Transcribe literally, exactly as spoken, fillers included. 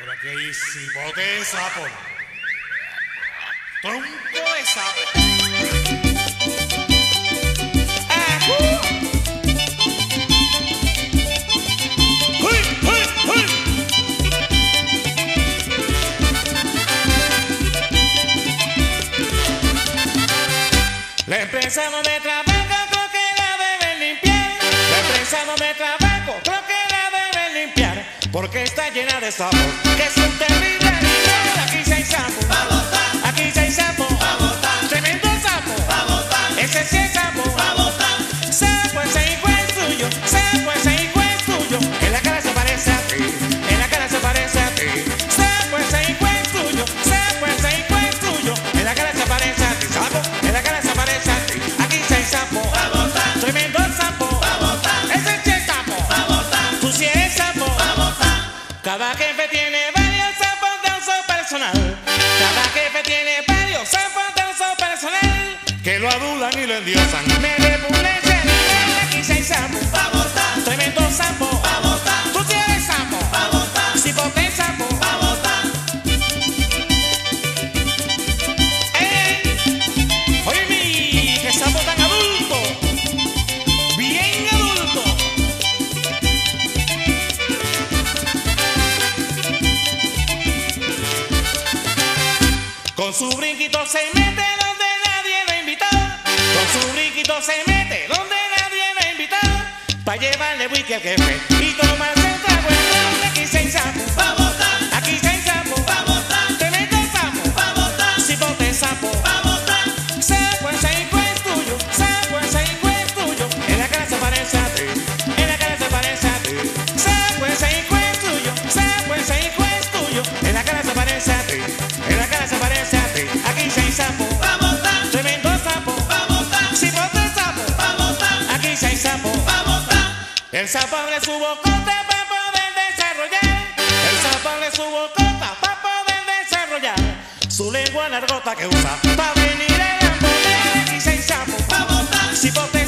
Pero aquí hay cipote de sapo. Tronco de sapo. La empresa donde trabajo creo que la deben limpiar. La empresa donde trabajo creo que la deben limpiar. Porque está llena de sapos, que es un terrible animal. Aquí sí hay sapo, aquí sí hay sapo, tremendo sapo, ese sí es sapo. Sapo, ese hijo es tuyo, sapo, ese hijo es tuyo. En la cara se parece a ti, en la cara se parece a ti. Sapo, ese hijo es tuyo, sapo, ese hijo es tuyo. En la cara se parece a ti, sapo, en la cara se parece a ti. Aquí sí hay sapo, tremendo sapo, ese sí es sapo, tú sí eres sapo. Cada jefe tiene varios sapos de uso personal. Cada jefe tiene varios sapos de uso personal que lo adulan y lo endiosan. Me repugna ese animal, aquí sí hay sapo, tremendo sapo, tú sí eres sapo, cipote sapo. ¡Ey! Oye, mi, qué sapo tan adulto, bien adulto. Con su brinquito se mete donde nadie lo invitó. Con su brinquito se mete donde nadie lo invitó. Pa' llevarle whisky al jefe y tomarse un trago. Aquí sí hay sapo, aquí sí hay sapo, tremendo sapo, cipote sapo. Sapo, ese hijo es tuyo, sapo, ese hijo es tuyo. En la cara se parece a ti, en la cara se parece a ti. Sapo, ese hijo es tuyo, sapo, ese hijo es tuyo. En la cara se parece a ti, en la cara se parece a ti. Aquí sí hay sapo, tremendo sapo, cipote sapo. Aquí sí hay sapo. El sapo abre su bocota para poder desarrollar. El sapo abre su bocota para poder desarrollar su lengua largota que usa para venir a la moneda. Aquí sí hay sapo, cipote